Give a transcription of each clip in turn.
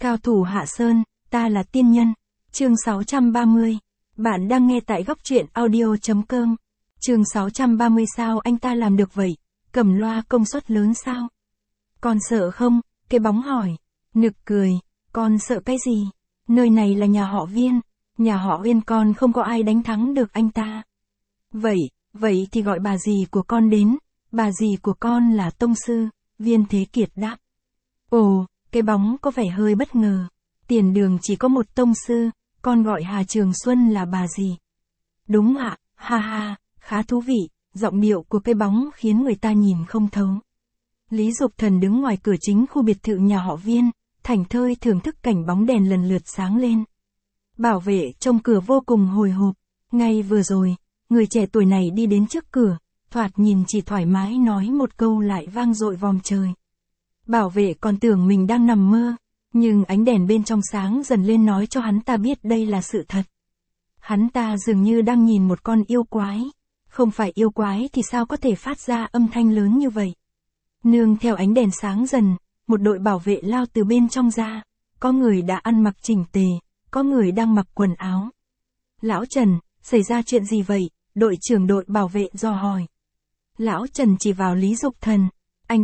Cao thủ Hạ Sơn, ta là tiên nhân. Chương 630. Bạn đang nghe tại góc truyện audio.com. Chương 630. Sao anh ta làm được vậy? Cầm loa công suất lớn sao? Con sợ không? Cái bóng hỏi. Nực cười. Con sợ cái gì? Nơi này là nhà họ Viên. Nhà họ Viên con không có ai đánh thắng được anh ta. Vậy thì gọi bà dì của con đến. Bà dì của con là tông sư. Viên Thế Kiệt đáp. Ồ, cái bóng có vẻ hơi bất ngờ. Tiền đường chỉ có một tông sư, con gọi Hà Trường Xuân là bà dì. Đúng ạ, ha ha, khá thú vị, giọng điệu của cái bóng khiến người ta nhìn không thấu. Lý Dục Thần đứng ngoài cửa chính khu biệt thự nhà họ Viên, thảnh thơi thưởng thức cảnh bóng đèn lần lượt sáng lên. Bảo vệ trong cửa vô cùng hồi hộp, ngay vừa rồi, người trẻ tuổi này đi đến trước cửa, thoạt nhìn chỉ thoải mái nói một câu lại vang dội vòm trời. Bảo vệ còn tưởng mình đang nằm mơ, nhưng ánh đèn bên trong sáng dần lên nói cho hắn ta biết đây là sự thật. Hắn ta dường như đang nhìn một con yêu quái, không phải yêu quái thì sao có thể phát ra âm thanh lớn như vậy. Nương theo ánh đèn sáng dần, một đội bảo vệ lao từ bên trong ra, có người đã ăn mặc chỉnh tề, có người đang mặc quần áo. Lão Trần, xảy ra chuyện gì vậy? Đội trưởng đội bảo vệ dò hỏi. Lão Trần chỉ vào Lý Dục Thần, anh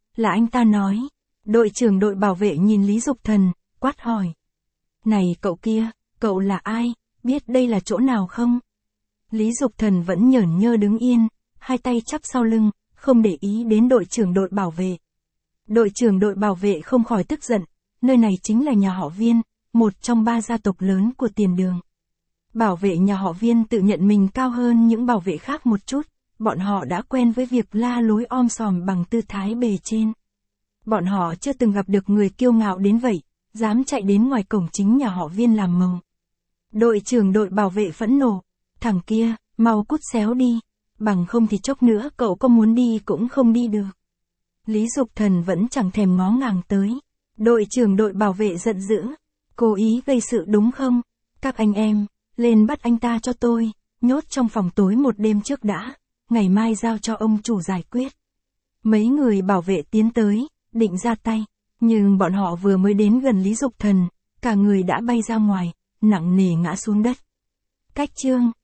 ta nói. Đội trưởng đội bảo vệ nhìn Lý Dục Thần, quát hỏi. Này cậu kia, cậu là ai, biết đây là chỗ nào không? Lý Dục Thần vẫn nhởn nhơ đứng yên, hai tay chắp sau lưng, không để ý đến đội trưởng đội bảo vệ. Đội trưởng đội bảo vệ không khỏi tức giận, nơi này chính là nhà họ Viên, một trong 3 gia tộc lớn của Tiền Đường. Bảo vệ nhà họ Viên tự nhận mình cao hơn những bảo vệ khác một chút, bọn họ đã quen với việc la lối om sòm bằng tư thái bề trên. Bọn họ chưa từng gặp được người kiêu ngạo đến vậy, dám chạy đến ngoài cổng chính nhà họ Viên làm màu. Đội trưởng đội bảo vệ phẫn nộ, thằng kia, mau cút xéo đi, bằng không thì chốc nữa cậu có muốn đi cũng không đi được. Lý Dục Thần vẫn chẳng thèm ngó ngàng tới. Đội trưởng đội bảo vệ giận dữ, cố ý gây sự đúng không? Các anh em, lên bắt anh ta cho tôi, nhốt trong phòng tối một đêm trước đã, ngày mai giao cho ông chủ giải quyết. Mấy người bảo vệ tiến tới, định ra tay, nhưng bọn họ vừa mới đến gần Lý Dục Thần, cả người đã bay ra ngoài, nặng nề ngã xuống đất. Cách chương